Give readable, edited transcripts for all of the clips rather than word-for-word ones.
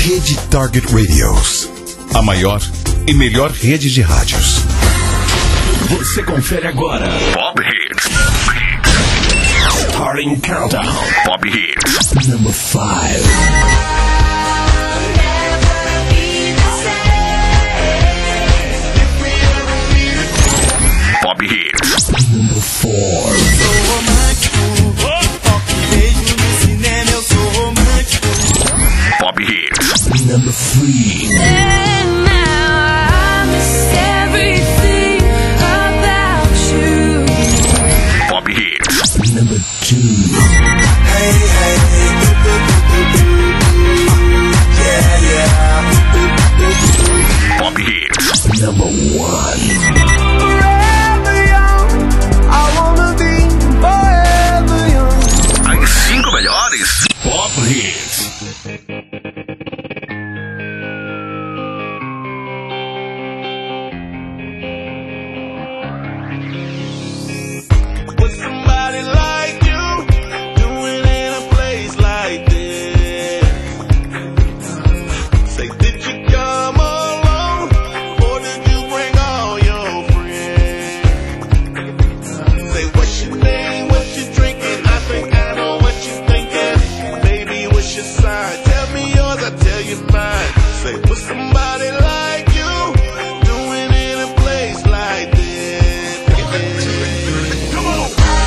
Rede Target Radios, a maior e melhor rede de rádios. Você confere agora Pop Hits. Starting Countdown. Pop Hits. Number 5. Pop Hits. Number 4. Sou romântico. Beijo no cinema, eu sou romântico. Pop Hits. Number 3. And now I miss everything about you. Pop Hits. Number 2. Hey, hey, yeah, yeah. Pop Hits. Number 1. Forever young, I wanna be forever young. As 5 melhores Pop Hits. With somebody like you, doing in a place like this. Say, did you come alone, or did you bring all your friends? Say, what's your name, what you drinking? I think I know what you're thinking. Baby, what's your sign? Tell me yours, I tell you mine. Say, with somebody like you, doing in a place like this. Come on.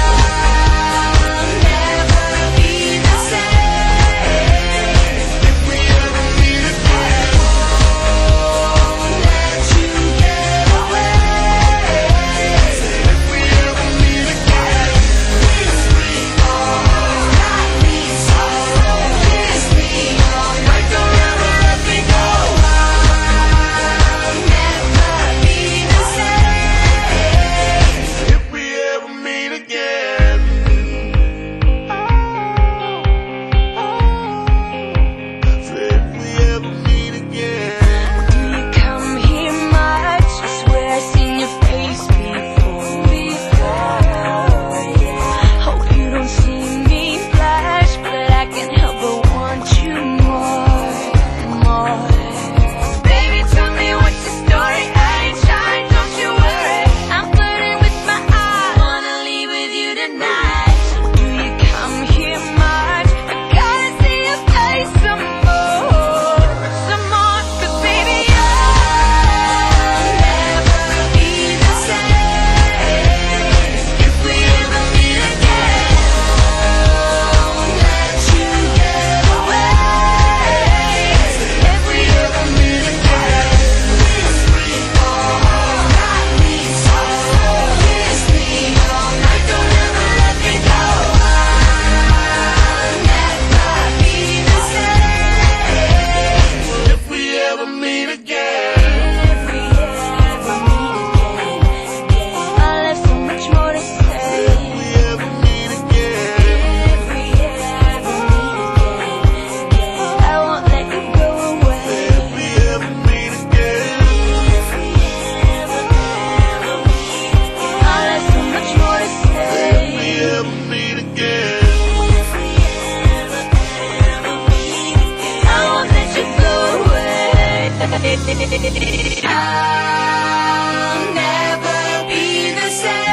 I'll never be the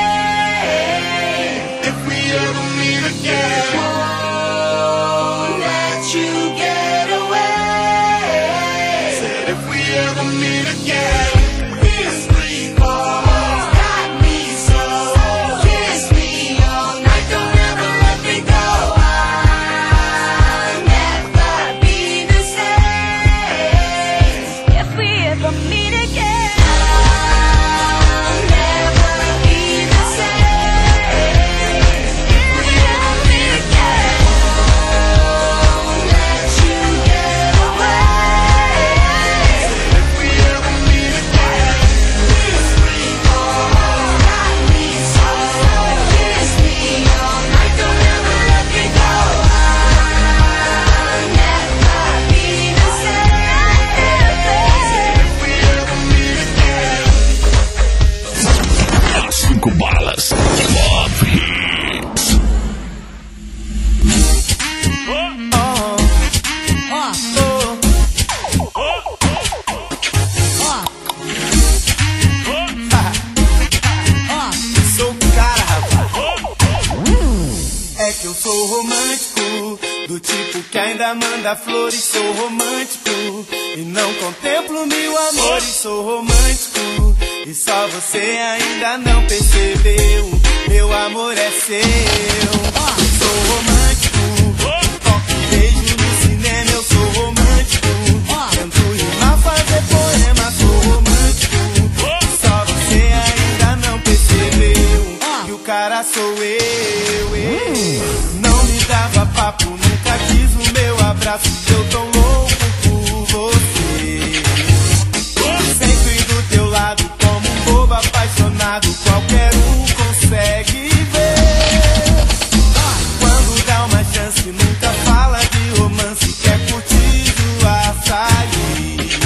same If we ever meet again. Won't let you get away. Said if we ever meet again. History calls. Got me so, kiss me all night, don't ever let me go. I'll never be the same if we ever meet again. É que eu sou romântico, do tipo que ainda manda flores. Sou romântico e não contemplo mil amores. Sou romântico e só você ainda não percebeu. Meu amor é seu. Sou romântico, toque e beijo no cinema. Eu sou romântico, canto rimar, fazer poema. Sou romântico, só você ainda não percebeu que o cara sou eu. Não me dava papo, nunca quis o meu abraço. Eu tô louco por você, sempre do teu lado como um bobo apaixonado. Qualquer um consegue ver. Quando dá uma chance, nunca fala de romance. Quer curtir o açaí,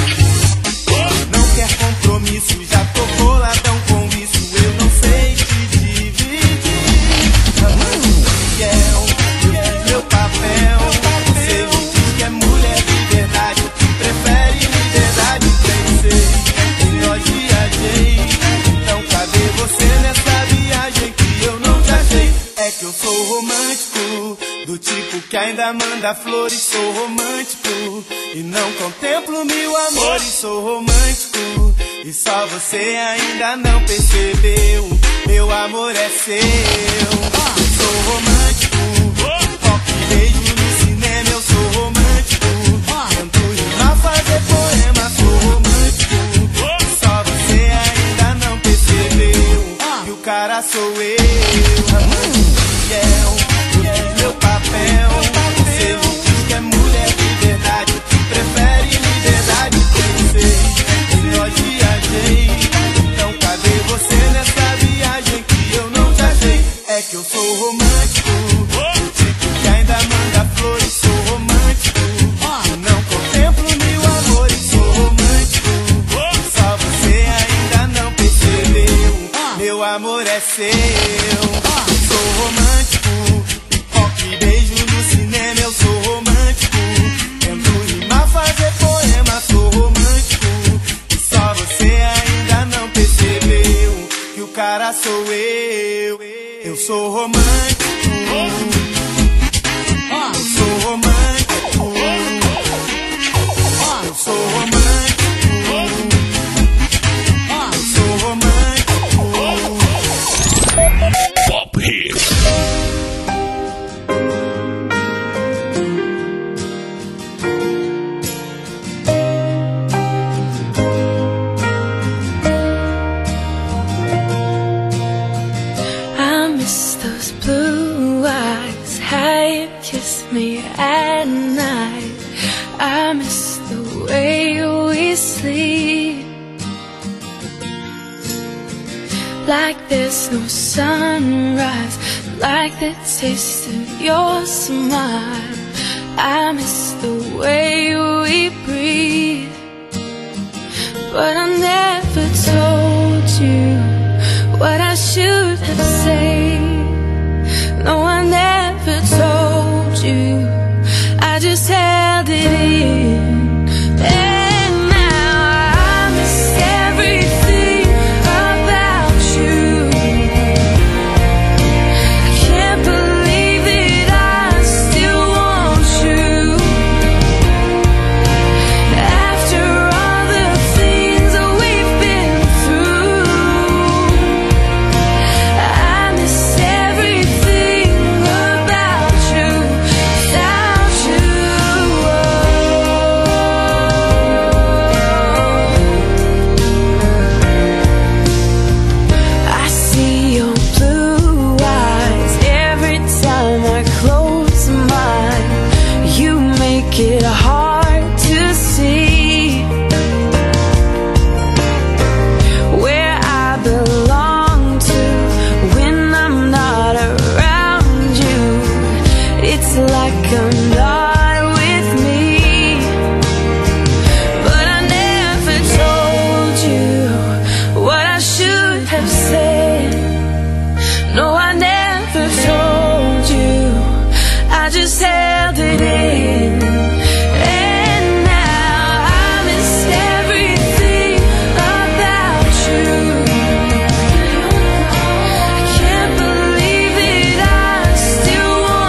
não quer compromisso. Já tô boladão com isso, eu não sei te dividir. Amante fiel, eu fiz meu papel. Você me diz que é mulher de verdade, que prefere liberdade. Pensei, melhor viajei. Então cadê você nessa viagem que eu não te achei? É que eu sou romântico, do tipo que ainda manda flores. Sou romântico e não contemplo mil amores. Sou romântico e só você ainda não percebeu. Meu amor é seu. Sou romântico, toque e beijo no cinema. Eu sou romântico, canto rimar, fazer poema. Sou romântico, só você ainda não percebeu que o cara sou eu. Fiel, eu fiz meu papel. Você me diz que é mulher de verdade, que prefere liberdade. Pensei, melhor viajei. Então cadê você nessa viagem que eu não te achei? É que eu sou romântico, do tipo que ainda manda flores. Sou romântico e não contemplo mil amores. Sou romântico, só você ainda não percebeu. Meu amor é seu. Sou romântico, toque e beijo no cinema. Eu sou romântico, tento rimar, fazer poema. Sou romântico e só você ainda não percebeu que o cara sou eu. Eu sou romântico, eu sou romântico, eu sou romântico, eu sou romântico. Pop Hits. I miss those blue eyes, how you kiss me at night. I miss the way we sleep, like there's no sunrise, like the taste of your smile. I miss the way we breathe, but I never told you what I should have said. No, I never told you, I just held it in. And now I miss everything about you. I can't believe that I still want you. After all the things that we've been through, I miss everything about you, without you. I see your blue eyes every time I close mine. You make it hard to see where I belong to when I'm not around you. It's like I'm not with me, but I never told you what I should have said. No, I never told you, I just held it in. And now I miss everything about you. I can't believe that I still want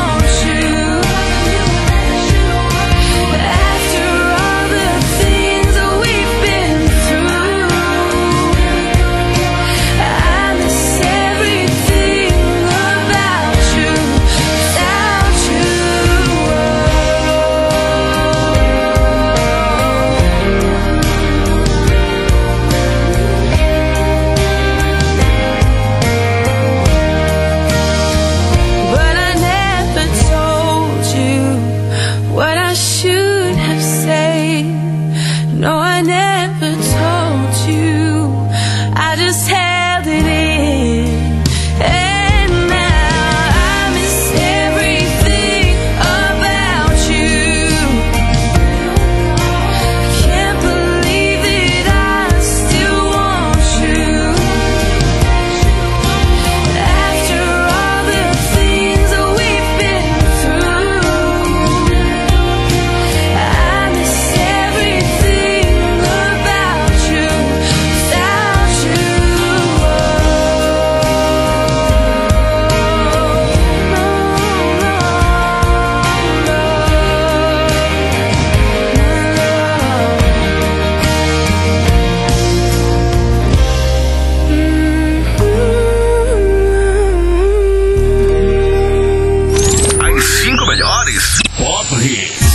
melhores. Pop Hits.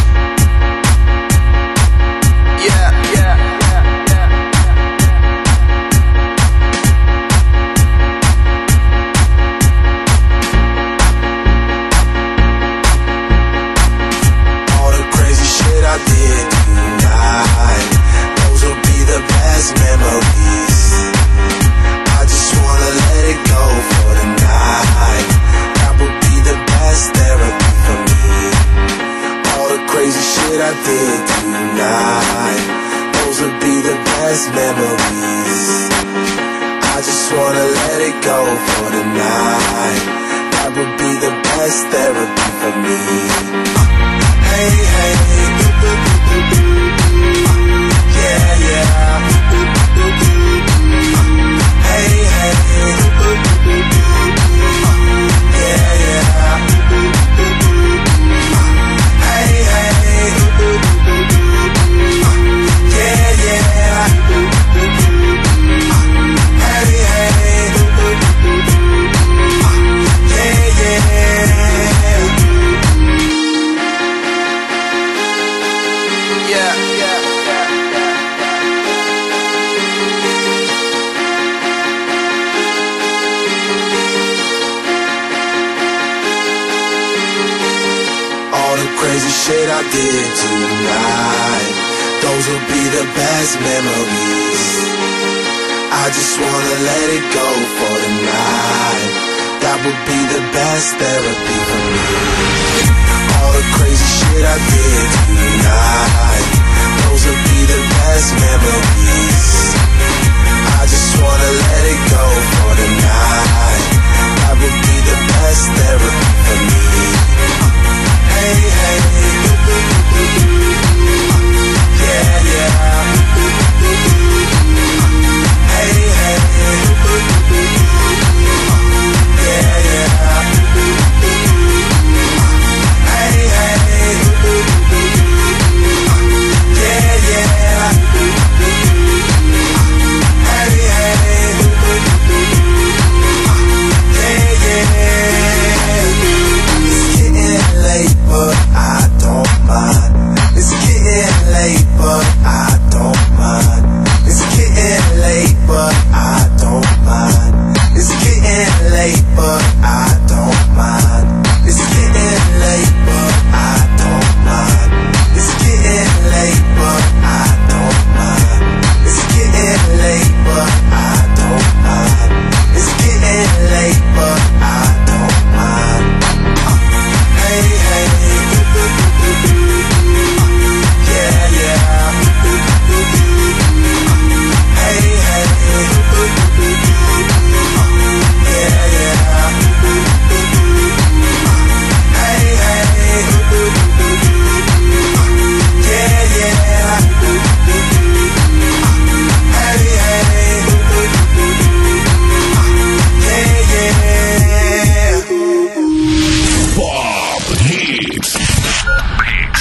All the crazy shit I did tonight, those will be the best memories. I just wanna let it go for the night. That would be the best therapy for me. All the crazy shit I did tonight, those would be the best memories. I just wanna let it go for the night. That would be the best therapy for me. Hey, hey, yeah, yeah. Hey, hey, yeah, yeah. Hey, hey, yeah, yeah. Hey, hey, yeah, yeah. Yeah, yeah, all the crazy shit I did tonight, those will be the best memories. I just wanna let it go for the night. That would be the best therapy for me. All the crazy shit I did tonight, those will be the best memories. I just wanna let it go for the night. That would be the best therapy for me. Hey, hey, yeah, yeah. Hey, hey, yeah, yeah. Hey, hey, yeah, yeah. Hey, hey, yeah, yeah. It's getting late, but I don't mind. It's getting late, but I don't mind. It's getting late, but I don't mind. It's getting late, but I don't mind. It's getting late, but I don't mind. It's getting late, but I don't mind. It's getting late, but I don't mind. It's getting late, but I don't mind. Hey, hey, yeah, yeah. Hey, hey, yeah, yeah. Hey, hey, yeah, yeah. Hey, hey, yeah, yeah. Pop Hits. Pop Hits.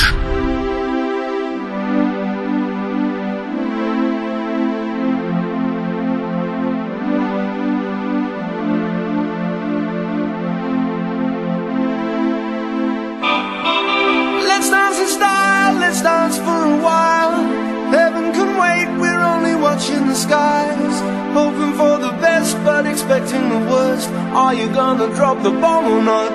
Let's dance in style, let's dance for a while. Heaven can wait, we're only watching the skies. Hoping for the best, but expecting the worst. Are you gonna drop the bomb or not?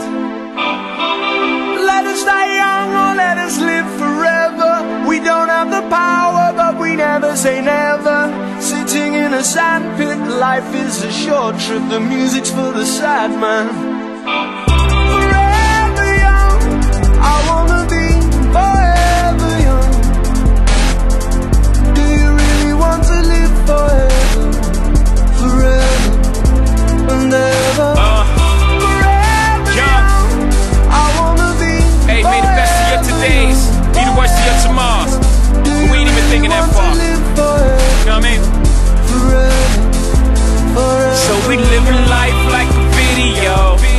Let us die young or let us live forever. We don't have the power, but we never say never. Sitting in a sandpit, life is a short trip. The music's for the sad man. Forever young, I wanna be forever young. Do you really want to live forever? Forever and ever. Forever young, I wanna be. Hey, may the best of your todays be the worst of your tomorrows. We ain't even thinking that far. You know what I mean? Forever, forever. So we living life like a video.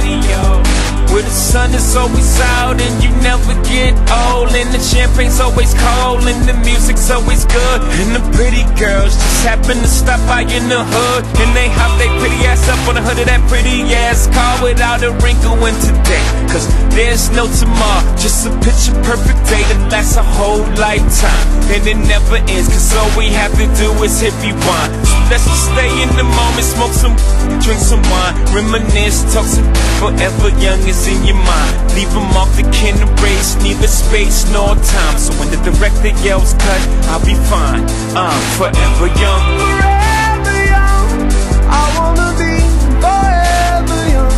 nights out and you never get old, and the champagne's always cold and the music's always good, and the pretty girls just happen to stop by in the hood, and they hop their pretty ass up on the hood of that pretty ass car without a wrinkle in today, cause there's no tomorrow, just a picture perfect day that lasts a whole lifetime, and it never ends, cause all we have to do is hit rewind. So let's just stay in the moment, smoke some, drink some wine, reminisce, talk some forever young is in your mind. Leave them off the can erase, neither space nor time. So when the director yells cut, I'll be fine. I'm forever young. Forever young, I wanna be forever young.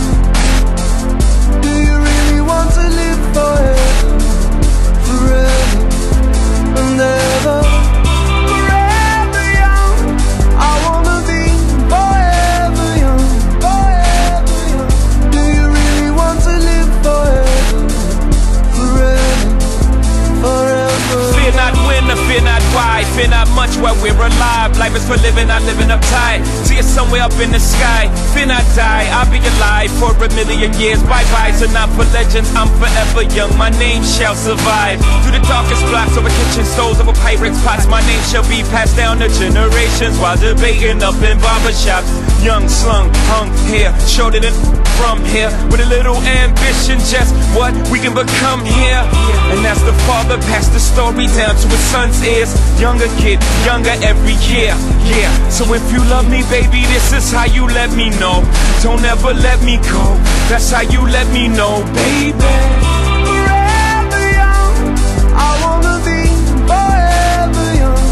Do you really want to live forever? Forever and ever. Forever young, I wanna be forever young. Forever young. Do you really want to live forever? Forever, forever. Fear not when or fear not why, fear not much while we're alive. Life is for living, not living uptight. See it somewhere up in the sky. Fear not die, I'll be alive for a million years. Bye-bye, so not for legends, I'm forever young. My name shall survive. Through the darkest blocks, over kitchen stoves, over Pyrex pots, my name shall be passed down to generations while debating up in barbershops. Young, slung, hung here, shorter than from here, with a little ambition, just what we can become here. And as the father passed the story down to his son's ears, younger kid, younger every year, yeah. So if you love me, baby, this is how you let me know. Don't ever let me go, that's how you let me know, baby. Forever young, I wanna be forever young.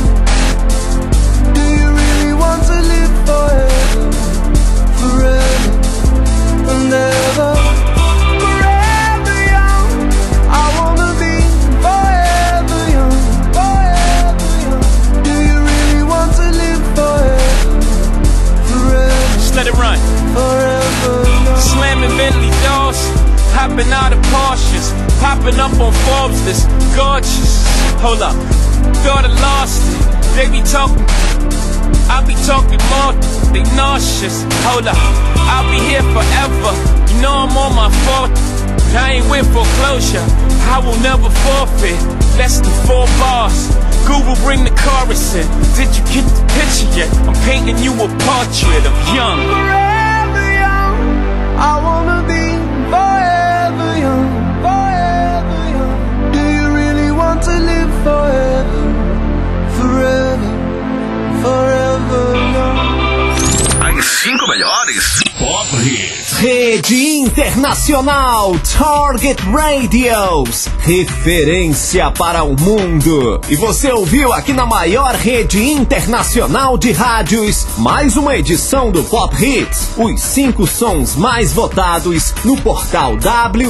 Do you really want to live forever? Forever and ever. Forever young, I wanna be forever young. Forever young. Do you really want to live forever? Forever. Just let it run. Forever young. Slamming Bentley doors, hopping out of Porsches, popping up on Forbes list, gorgeous. Hold up, thought I lost it. They be talking, I be talking more. They nauseous. Hold up, I'll be here forever. You know I'm on my fourth, but I ain't with foreclosure. I will never forfeit. Less than 4 bars. Google, bring the chorus in. Did you get the picture yet? I'm painting you a portrait of young. Forever young, I wanna be forever young. Forever young. Do you really want to live forever? Forever, forever young. As 5 melhores Pop Hits. Rede Internacional Target Radios, referência para o mundo. E você ouviu aqui na maior rede internacional de rádios, mais uma edição do Pop Hits, os 5 sons mais votados no portal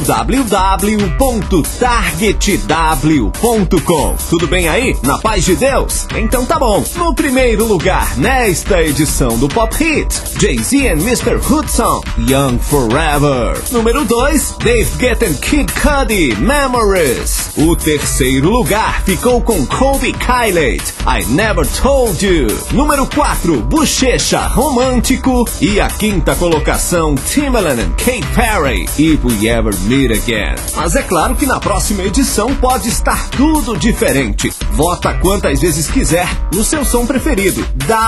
www.targetw.com. Tudo bem aí? Na paz de Deus? Então tá bom. No primeiro lugar, nesta edição do Pop Hits, Jay-Z and Mr. Hudson, Young Forever. Número 2, Dave Guetta and Kid Cudi, Memories. O terceiro lugar ficou com Colby Kylie, I Never Told You. Número 4, Bochecha Romântico. E a quinta colocação, Timbaland and Katy Perry, If We Ever Meet Again. Mas é claro que na próxima edição pode estar tudo diferente. Vota quantas vezes quiser no seu som preferido.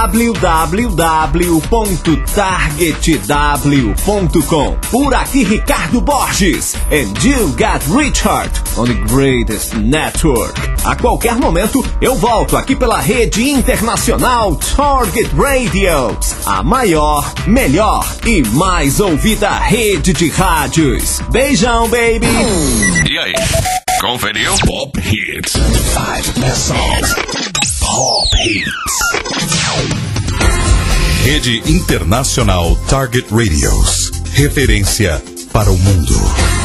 www.targetw.com. Por aqui, Ricardo Borges. And you got Richard on the greatest network. A qualquer momento eu volto aqui pela rede internacional Target Radios, a maior, melhor e mais ouvida rede de rádios. Beijão, baby! E aí, conferiu? Pop Hits. 5 best songs. Pop Hits. Rede Internacional Target Radios. Referência para o mundo.